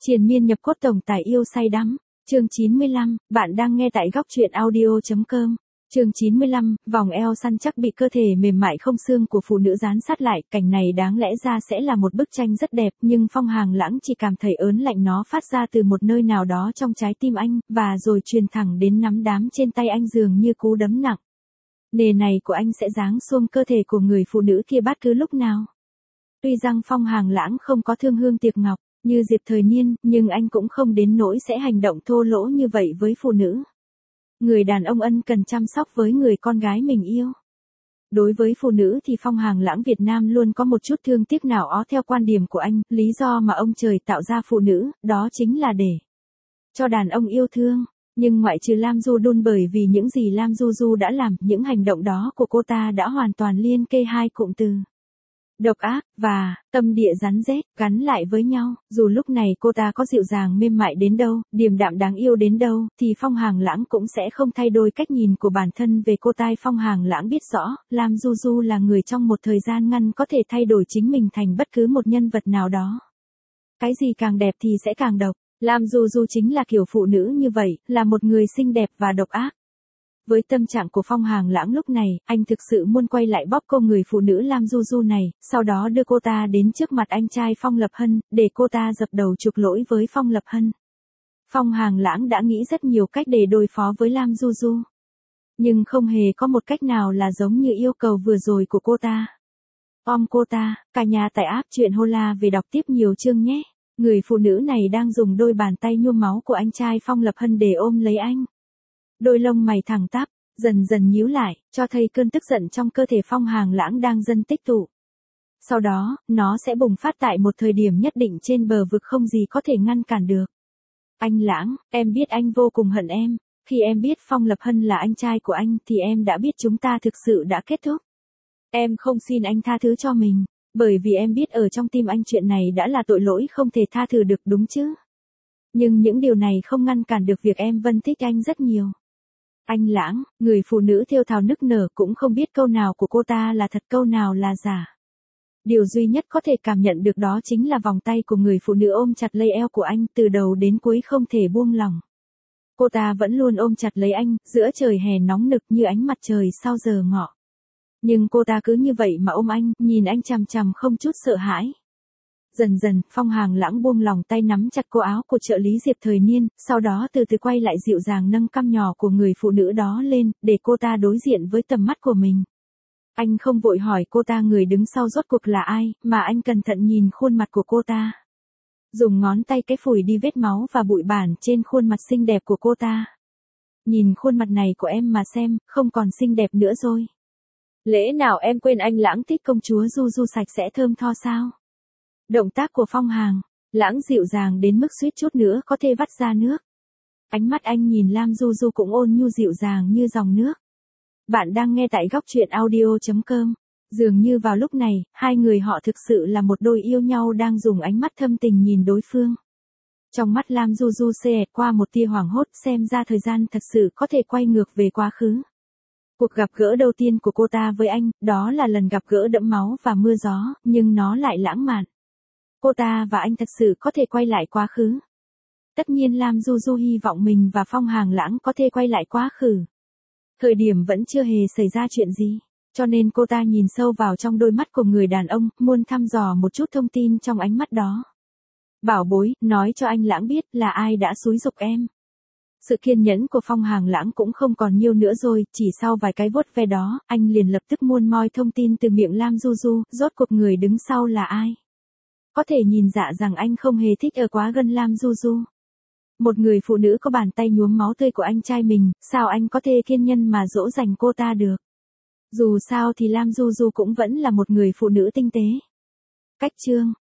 Triền miên nhập cốt tổng tài yêu say đắm. Chương 95, bạn đang nghe tại góc truyện audio.com. Chương 95, vòng eo săn chắc bị cơ thể mềm mại không xương của phụ nữ dán sát lại, cảnh này đáng lẽ ra sẽ là một bức tranh rất đẹp, nhưng Phong Hàng Lãng chỉ cảm thấy ớn lạnh nó phát ra từ một nơi nào đó trong trái tim anh, và rồi truyền thẳng đến nắm đám trên tay anh dường như cú đấm nặng. Nề này của anh sẽ giáng xuống cơ thể của người phụ nữ kia bất cứ lúc nào. Tuy rằng Phong Hàng Lãng không có thương hương tiếc ngọc như Diệp Thời Niên, nhưng anh cũng không đến nỗi sẽ hành động thô lỗ như vậy với phụ nữ. Người đàn ông ân cần chăm sóc với người con gái mình yêu. Đối với phụ nữ thì Phong Hàng Lãng Việt Nam luôn có một chút thương tiếc nào đó theo quan điểm của anh, lý do mà ông trời tạo ra phụ nữ, đó chính là để cho đàn ông yêu thương. Nhưng ngoại trừ Lam Du Đun, bởi vì những gì Lam Du Du đã làm, những hành động đó của cô ta đã hoàn toàn liên kề hai cụm từ độc ác và tâm địa rắn rết gắn lại với nhau. Dù lúc này cô ta có dịu dàng mềm mại đến đâu, điềm đạm đáng yêu đến đâu, thì Phong Hàng Lãng cũng sẽ không thay đổi cách nhìn của bản thân về cô ta. Phong Hàng Lãng biết rõ, Lam Du Du là người trong một thời gian ngắn có thể thay đổi chính mình thành bất cứ một nhân vật nào đó. Cái gì càng đẹp thì sẽ càng độc. Lam Du Du chính là kiểu phụ nữ như vậy, là một người xinh đẹp và độc ác. Với tâm trạng của Phong Hàng Lãng lúc này, anh thực sự muốn quay lại bóp cô người phụ nữ Lam Du Du này, sau đó đưa cô ta đến trước mặt anh trai Phong Lập Hân, để cô ta dập đầu chuộc lỗi với Phong Lập Hân. Phong Hàng Lãng đã nghĩ rất nhiều cách để đối phó với Lam Du Du. Nhưng không hề có một cách nào là giống như yêu cầu vừa rồi của cô ta. Ôm cô ta, cả nhà tải app truyện Hola về đọc tiếp nhiều chương nhé. Người phụ nữ này đang dùng đôi bàn tay nhuốm máu của anh trai Phong Lập Hân để ôm lấy anh. Đôi lông mày thẳng tắp, dần dần nhíu lại, cho thấy cơn tức giận trong cơ thể Phong Hàng Lãng đang dần tích tụ. Sau đó, nó sẽ bùng phát tại một thời điểm nhất định trên bờ vực không gì có thể ngăn cản được. Anh Lãng, em biết anh vô cùng hận em. Khi em biết Phong Lập Hân là anh trai của anh thì em đã biết chúng ta thực sự đã kết thúc. Em không xin anh tha thứ cho mình, bởi vì em biết ở trong tim anh chuyện này đã là tội lỗi không thể tha thứ được, đúng chứ? Nhưng những điều này không ngăn cản được việc em vẫn thích anh rất nhiều. Anh Lãng, người phụ nữ thều thào nức nở, cũng không biết câu nào của cô ta là thật, câu nào là giả. Điều duy nhất có thể cảm nhận được đó chính là vòng tay của người phụ nữ ôm chặt lấy eo của anh, từ đầu đến cuối không thể buông lỏng. Cô ta vẫn luôn ôm chặt lấy anh, giữa trời hè nóng nực như ánh mặt trời sau giờ ngọ. Nhưng cô ta cứ như vậy mà ôm anh, nhìn anh chằm chằm không chút sợ hãi. Dần dần, Phong Hàng Lãng buông lòng tay nắm chặt cổ áo của trợ lý Diệp Thời Niên, sau đó từ từ quay lại dịu dàng nâng cằm nhỏ của người phụ nữ đó lên, để cô ta đối diện với tầm mắt của mình. Anh không vội hỏi cô ta người đứng sau rốt cuộc là ai, mà anh cẩn thận nhìn khuôn mặt của cô ta. Dùng ngón tay cái phủi đi vết máu và bụi bặm trên khuôn mặt xinh đẹp của cô ta. Nhìn khuôn mặt này của em mà xem, không còn xinh đẹp nữa rồi. Lẽ nào em quên anh Lãng thích công chúa Du Du sạch sẽ thơm tho sao? Động tác của Phong Hàng Lãng dịu dàng đến mức suýt chút nữa có thể vắt ra nước. Ánh mắt anh nhìn Lam Du Du cũng ôn nhu dịu dàng như dòng nước. Bạn đang nghe tại góc truyện audio.com. Dường như vào lúc này, hai người họ thực sự là một đôi yêu nhau đang dùng ánh mắt thâm tình nhìn đối phương. Trong mắt Lam Du Du xẹt qua một tia hoảng hốt, xem ra thời gian thật sự có thể quay ngược về quá khứ. Cuộc gặp gỡ đầu tiên của cô ta với anh, đó là lần gặp gỡ đẫm máu và mưa gió, nhưng nó lại lãng mạn. Cô ta và anh thật sự có thể quay lại quá khứ. Tất nhiên Lam Du Du hy vọng mình và Phong Hàng Lãng có thể quay lại quá khứ. Thời điểm vẫn chưa hề xảy ra chuyện gì, cho nên cô ta nhìn sâu vào trong đôi mắt của người đàn ông, muốn thăm dò một chút thông tin trong ánh mắt đó. Bảo bối, nói cho anh Lãng biết là ai đã xúi giục em. Sự kiên nhẫn của Phong Hàng Lãng cũng không còn nhiều nữa rồi, chỉ sau vài cái vuốt ve đó, anh liền lập tức muốn moi thông tin từ miệng Lam Du Du, rốt cuộc người đứng sau là ai. Có thể nhìn dạ rằng anh không hề thích ở quá gần Lam Du Du. Một người phụ nữ có bàn tay nhuốm máu tươi của anh trai mình, sao anh có thể kiên nhẫn mà dỗ dành cô ta được? Dù sao thì Lam Du Du cũng vẫn là một người phụ nữ tinh tế. Cách chương